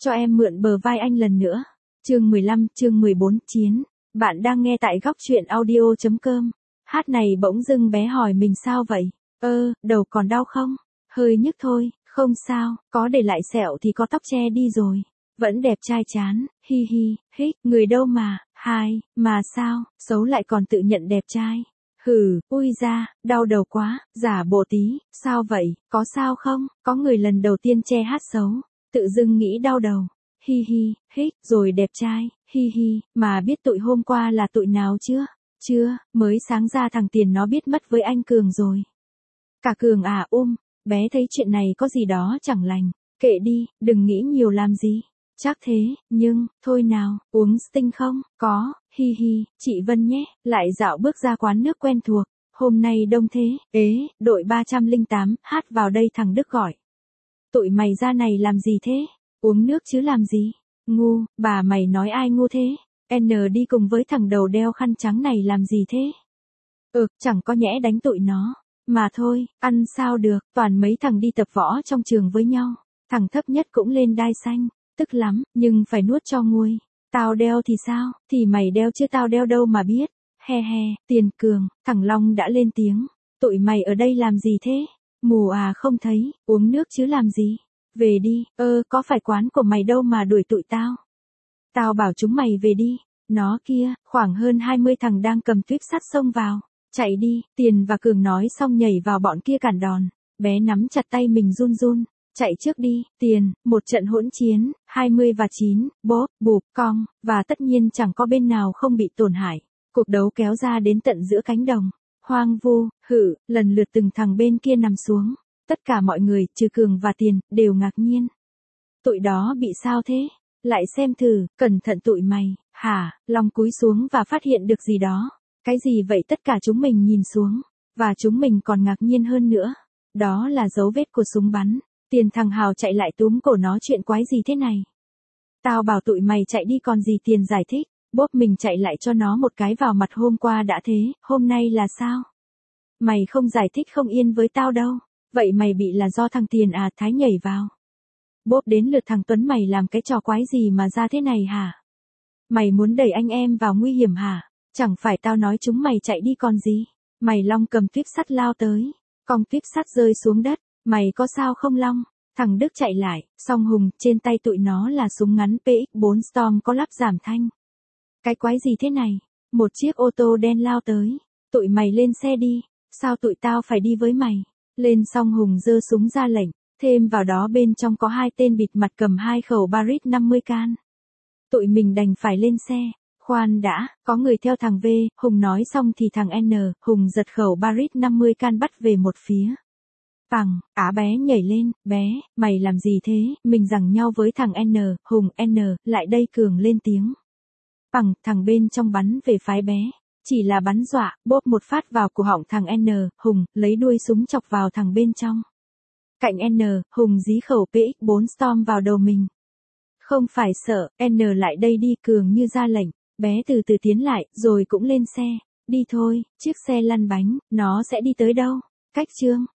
cho em mượn bờ vai anh lần nữa. Chương 15, chương 14, chiến. Bạn đang nghe tại góc truyện audio.com. Hát này bỗng dưng bé hỏi mình sao vậy? Đầu còn đau không? Hơi nhức thôi, không sao, có để lại sẹo thì có tóc che đi rồi. Vẫn đẹp trai chán, hi hi, hích, người đâu mà, mà sao, xấu lại còn tự nhận đẹp trai. Ui da, đau đầu quá, giả bộ tí, sao vậy, có sao không? Có người lần đầu tiên che hát xấu, tự dưng nghĩ đau đầu. Hi hi, hích, rồi đẹp trai, hi hi, mà biết tụi hôm qua là tụi nào chưa? Chưa, mới sáng ra thằng Tiền nó biết mất với anh Cường rồi. Cả Cường à bé thấy chuyện này có gì đó chẳng lành, kệ đi, đừng nghĩ nhiều làm gì. Chắc thế, nhưng, thôi nào, uống Sting không? Có, hi hi, chị Vân nhé, lại dạo bước ra quán nước quen thuộc. Hôm nay đông thế, đội 308, hát vào đây thằng Đức gọi. Tụi mày ra này làm gì thế? Uống nước chứ làm gì? Ngu, bà mày nói ai ngu thế? N đi cùng với thằng đầu đeo khăn trắng này làm gì thế? Chẳng có nhẽ đánh tụi nó. Mà thôi, ăn sao được, toàn mấy thằng đi tập võ trong trường với nhau. Thằng thấp nhất cũng lên đai xanh, tức lắm, nhưng phải nuốt cho nguôi. Tao đeo thì sao, thì mày đeo chứ tao đeo đâu mà biết. He he, Tiền Cường, thằng Long đã lên tiếng. Tụi mày ở đây làm gì thế? Mù à không thấy, uống nước chứ làm gì? Về đi, có phải quán của mày đâu mà đuổi tụi tao. Tao bảo chúng mày về đi. Nó kia, khoảng hơn 20 thằng đang cầm tuyếp sắt xông vào. Chạy đi, Tiền và Cường nói xong nhảy vào bọn kia cản đòn. Bé nắm chặt tay mình run run. Chạy trước đi, Tiền, một trận hỗn chiến, 20 và 9, bóp, bụp, cong, và tất nhiên chẳng có bên nào không bị tổn hại. Cuộc đấu kéo ra đến tận giữa cánh đồng. Hoang vu, lần lượt từng thằng bên kia nằm xuống. Tất cả mọi người, trừ Cường và Tiền, đều ngạc nhiên. Tụi đó bị sao thế? Lại xem thử, cẩn thận tụi mày, hả? Long cúi xuống và phát hiện được gì đó. Cái gì vậy? Tất cả chúng mình nhìn xuống. Và chúng mình còn ngạc nhiên hơn nữa. Đó là dấu vết của súng bắn. Tiền thằng Hào chạy lại túm cổ nó, chuyện quái gì thế này? Tao bảo tụi mày chạy đi còn gì, Tiền giải thích. Bốp mình chạy lại cho nó một cái vào mặt. Hôm qua đã thế, hôm nay là sao? Mày không giải thích không yên với tao đâu. Vậy mày bị là do thằng Tiền à? Thái nhảy vào. Bốp đến lượt thằng Tuấn, mày làm cái trò quái gì mà ra thế này hả? Mày muốn đẩy anh em vào nguy hiểm hả? Chẳng phải tao nói chúng mày chạy đi còn gì? Mày. Long cầm tuyếp sắt lao tới. Cong tuyếp sắt rơi xuống đất. Mày có sao không Long? Thằng Đức chạy lại, song Hùng, trên tay tụi nó là súng ngắn PX4 Storm có lắp giảm thanh. Cái quái gì thế này? Một chiếc ô tô đen lao tới. Tụi mày lên xe đi. Sao tụi tao phải đi với mày? Lên. Song Hùng giơ súng ra lệnh. Thêm vào đó bên trong có 2 tên bịt mặt cầm 2 khẩu Barrett 50 can. Tụi mình đành phải lên xe. Khoan đã, có người theo thằng V, Hùng nói xong thì thằng N, Hùng giật khẩu Barrett 50 can bắt về một phía. Bằng, bé nhảy lên, bé, mày làm gì thế? Mình giằng nhau với thằng N, Hùng, N, lại đây. Cường lên tiếng. Bằng, thằng bên trong bắn về phái bé. Chỉ là bắn dọa, bóp một phát vào cổ họng thằng N, Hùng, lấy đuôi súng chọc vào thằng bên trong. Cạnh N, Hùng dí khẩu PX4 Storm vào đầu mình. Không phải sợ, N lại đây đi. Cường như ra lệnh. Bé từ từ tiến lại, rồi cũng lên xe. Đi thôi, chiếc xe lăn bánh, nó sẽ đi tới đâu? Cách Chương.